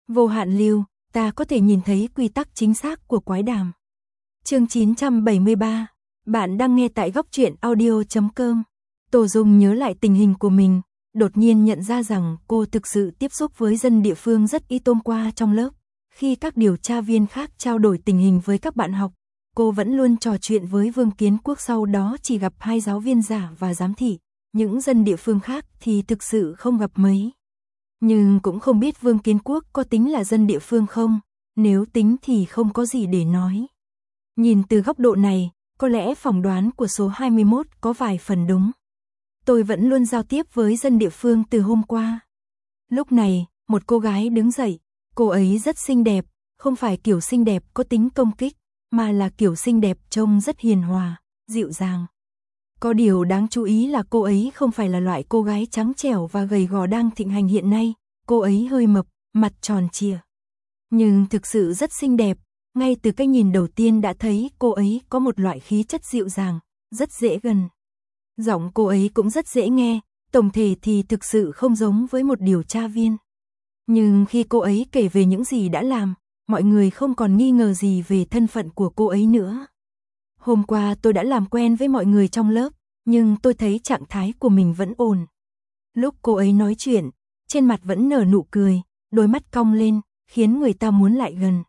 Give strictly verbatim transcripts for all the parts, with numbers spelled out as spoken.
Vô hạn lưu, ta có thể nhìn thấy quy tắc chính xác của quái đàm. Chương chín trăm bảy mươi ba, bạn đang nghe tại góc truyện audio chấm com. Tô Dung nhớ lại tình hình của mình, đột nhiên nhận ra rằng cô thực sự tiếp xúc với dân địa phương rất ít hôm qua trong lớp. Khi các điều tra viên khác trao đổi tình hình với các bạn học, cô vẫn luôn trò chuyện với Vương Kiến Quốc, sau đó chỉ gặp hai giáo viên giả và giám thị. Những dân địa phương khác thì thực sự không gặp mấy. Nhưng cũng không biết Vương Kiến Quốc có tính là dân địa phương không, nếu tính thì không có gì để nói. Nhìn từ góc độ này, có lẽ phỏng đoán của số hai mươi mốt có vài phần đúng. Tôi vẫn luôn giao tiếp với dân địa phương từ hôm qua. Lúc này, một cô gái đứng dậy, cô ấy rất xinh đẹp, không phải kiểu xinh đẹp có tính công kích, mà là kiểu xinh đẹp trông rất hiền hòa, dịu dàng. Có điều đáng chú ý là cô ấy không phải là loại cô gái trắng trẻo và gầy gò đang thịnh hành hiện nay, cô ấy hơi mập, mặt tròn trịa. Nhưng thực sự rất xinh đẹp, ngay từ cái nhìn đầu tiên đã thấy cô ấy có một loại khí chất dịu dàng, rất dễ gần. Giọng cô ấy cũng rất dễ nghe, tổng thể thì thực sự không giống với một điều tra viên. Nhưng khi cô ấy kể về những gì đã làm, mọi người không còn nghi ngờ gì về thân phận của cô ấy nữa. Hôm qua tôi đã làm quen với mọi người trong lớp, nhưng tôi thấy trạng thái của mình vẫn ổn. Lúc cô ấy nói chuyện, trên mặt vẫn nở nụ cười, đôi mắt cong lên, khiến người ta muốn lại gần.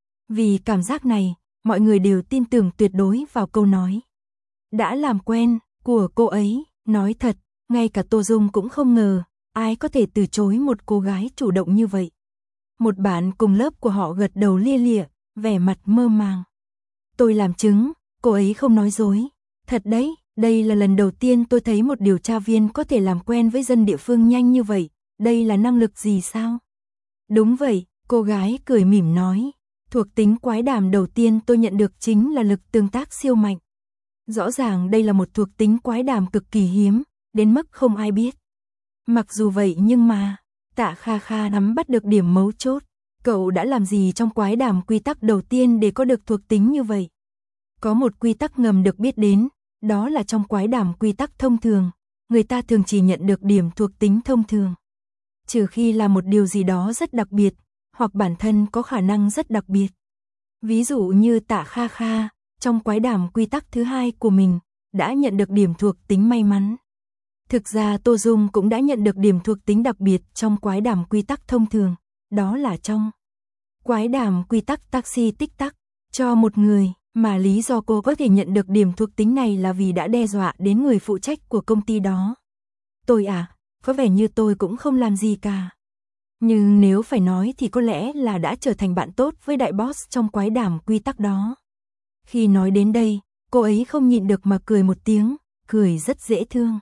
Vì cảm giác này, mọi người đều tin tưởng tuyệt đối vào câu nói đã làm quen của cô ấy. Nói thật, ngay cả Tô Dung cũng không ngờ, ai có thể từ chối một cô gái chủ động như vậy. Một bạn cùng lớp của họ gật đầu lia lịa, vẻ mặt mơ màng. Tôi làm chứng, cô ấy không nói dối. Thật đấy, đây là lần đầu tiên tôi thấy một điều tra viên có thể làm quen với dân địa phương nhanh như vậy. Đây là năng lực gì sao? Đúng vậy, cô gái cười mỉm nói. Thuộc tính quái đàm đầu tiên tôi nhận được chính là lực tương tác siêu mạnh. Rõ ràng đây là một thuộc tính quái đàm cực kỳ hiếm, đến mức không ai biết. Mặc dù vậy nhưng mà, Tạ Kha Kha nắm bắt được điểm mấu chốt. Cậu đã làm gì trong quái đàm quy tắc đầu tiên để có được thuộc tính như vậy? Có một quy tắc ngầm được biết đến, đó là trong quái đàm quy tắc thông thường, người ta thường chỉ nhận được điểm thuộc tính thông thường. Trừ khi là một điều gì đó rất đặc biệt, hoặc bản thân có khả năng rất đặc biệt. Ví dụ như Tạ Kha Kha, trong quái đàm quy tắc thứ hai của mình, đã nhận được điểm thuộc tính may mắn. Thực ra Tô Dung cũng đã nhận được điểm thuộc tính đặc biệt trong quái đàm quy tắc thông thường, đó là trong quái đàm quy tắc taxi tích tắc, cho một người, mà lý do cô có thể nhận được điểm thuộc tính này là vì đã đe dọa đến người phụ trách của công ty đó. Tôi à, có vẻ như tôi cũng không làm gì cả. Nhưng nếu phải nói thì có lẽ là đã trở thành bạn tốt với đại boss trong quái đàm quy tắc đó. Khi nói đến đây, cô ấy không nhịn được mà cười một tiếng, cười rất dễ thương.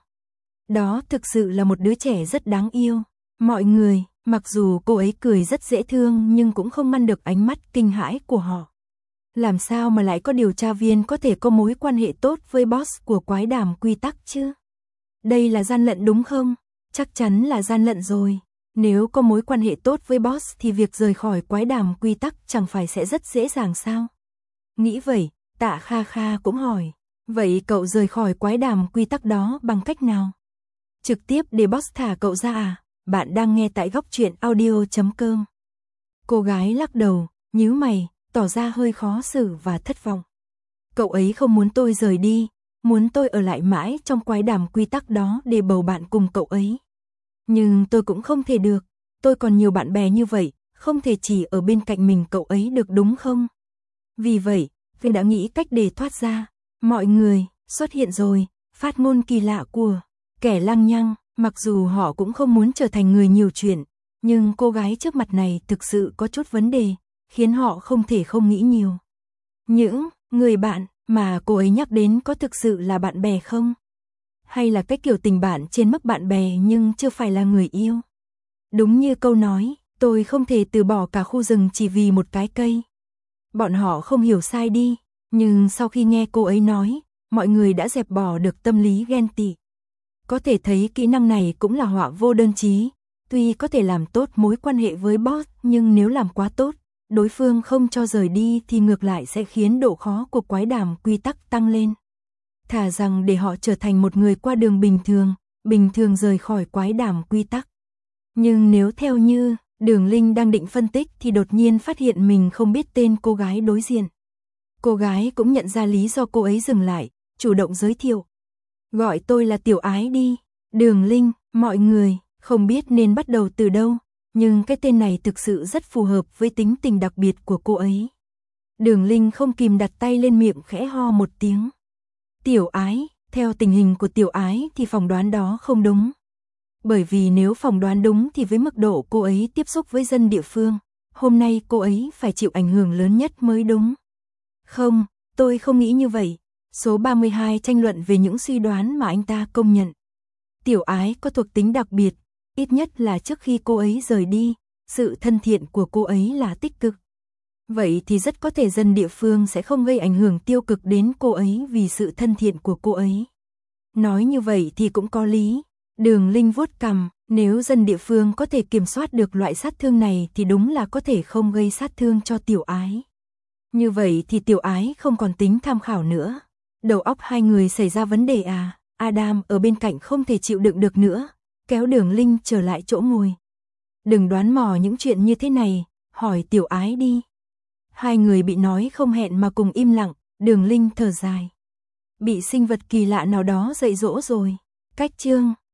Đó thực sự là một đứa trẻ rất đáng yêu. Mọi người, mặc dù cô ấy cười rất dễ thương nhưng cũng không ngăn được ánh mắt kinh hãi của họ. Làm sao mà lại có điều tra viên có thể có mối quan hệ tốt với boss của quái đàm quy tắc chứ? Đây là gian lận đúng không? Chắc chắn là gian lận rồi. Nếu có mối quan hệ tốt với boss thì việc rời khỏi quái đàm quy tắc chẳng phải sẽ rất dễ dàng sao? Nghĩ vậy, Tạ Kha Kha cũng hỏi. Vậy cậu rời khỏi quái đàm quy tắc đó bằng cách nào? Trực tiếp để boss thả cậu ra à? Bạn đang nghe tại góc truyện audio chấm com. Cô gái lắc đầu, nhíu mày, tỏ ra hơi khó xử và thất vọng. Cậu ấy không muốn tôi rời đi, muốn tôi ở lại mãi trong quái đàm quy tắc đó để bầu bạn cùng cậu ấy. Nhưng tôi cũng không thể được, tôi còn nhiều bạn bè như vậy, không thể chỉ ở bên cạnh mình cậu ấy được đúng không? Vì vậy, tôi đã nghĩ cách để thoát ra. Mọi người, xuất hiện rồi, phát ngôn kỳ lạ của kẻ lăng nhăng, mặc dù họ cũng không muốn trở thành người nhiều chuyện, nhưng cô gái trước mặt này thực sự có chút vấn đề, khiến họ không thể không nghĩ nhiều. Những người bạn mà cô ấy nhắc đến có thực sự là bạn bè không? Hay là cái kiểu tình bạn trên mức bạn bè nhưng chưa phải là người yêu? Đúng như câu nói, tôi không thể từ bỏ cả khu rừng chỉ vì một cái cây. Bọn họ không hiểu sai đi, nhưng sau khi nghe cô ấy nói, mọi người đã dẹp bỏ được tâm lý ghen tị. Có thể thấy kỹ năng này cũng là họa vô đơn chí, tuy có thể làm tốt mối quan hệ với boss, nhưng nếu làm quá tốt, đối phương không cho rời đi thì ngược lại sẽ khiến độ khó của quái đàm quy tắc tăng lên. Thà rằng để họ trở thành một người qua đường bình thường, bình thường rời khỏi quái đàm quy tắc. Nhưng nếu theo như Đường Linh đang định phân tích thì đột nhiên phát hiện mình không biết tên cô gái đối diện. Cô gái cũng nhận ra lý do cô ấy dừng lại, chủ động giới thiệu. Gọi tôi là Tiểu Ái đi. Đường Linh, mọi người, không biết nên bắt đầu từ đâu, nhưng cái tên này thực sự rất phù hợp với tính tình đặc biệt của cô ấy. Đường Linh không kìm đặt tay lên miệng khẽ ho một tiếng. Tiểu Ái, theo tình hình của Tiểu Ái thì phỏng đoán đó không đúng. Bởi vì nếu phỏng đoán đúng thì với mức độ cô ấy tiếp xúc với dân địa phương, hôm nay cô ấy phải chịu ảnh hưởng lớn nhất mới đúng. Không, tôi không nghĩ như vậy. Số ba mươi hai tranh luận về những suy đoán mà anh ta công nhận. Tiểu Ái có thuộc tính đặc biệt, ít nhất là trước khi cô ấy rời đi, sự thân thiện của cô ấy là tích cực. Vậy thì rất có thể dân địa phương sẽ không gây ảnh hưởng tiêu cực đến cô ấy vì sự thân thiện của cô ấy. Nói như vậy thì cũng có lý. Đường Linh vuốt cằm, nếu dân địa phương có thể kiểm soát được loại sát thương này thì đúng là có thể không gây sát thương cho Tiểu Ái. Như vậy thì Tiểu Ái không còn tính tham khảo nữa. Đầu óc hai người xảy ra vấn đề à? Adam ở bên cạnh không thể chịu đựng được nữa, kéo Đường Linh trở lại chỗ ngồi. Đừng đoán mò những chuyện như thế này, hỏi Tiểu Ái đi. Hai người bị nói không hẹn mà cùng im lặng, Đường Linh thở dài. Bị sinh vật kỳ lạ nào đó dạy dỗ rồi. Cách chương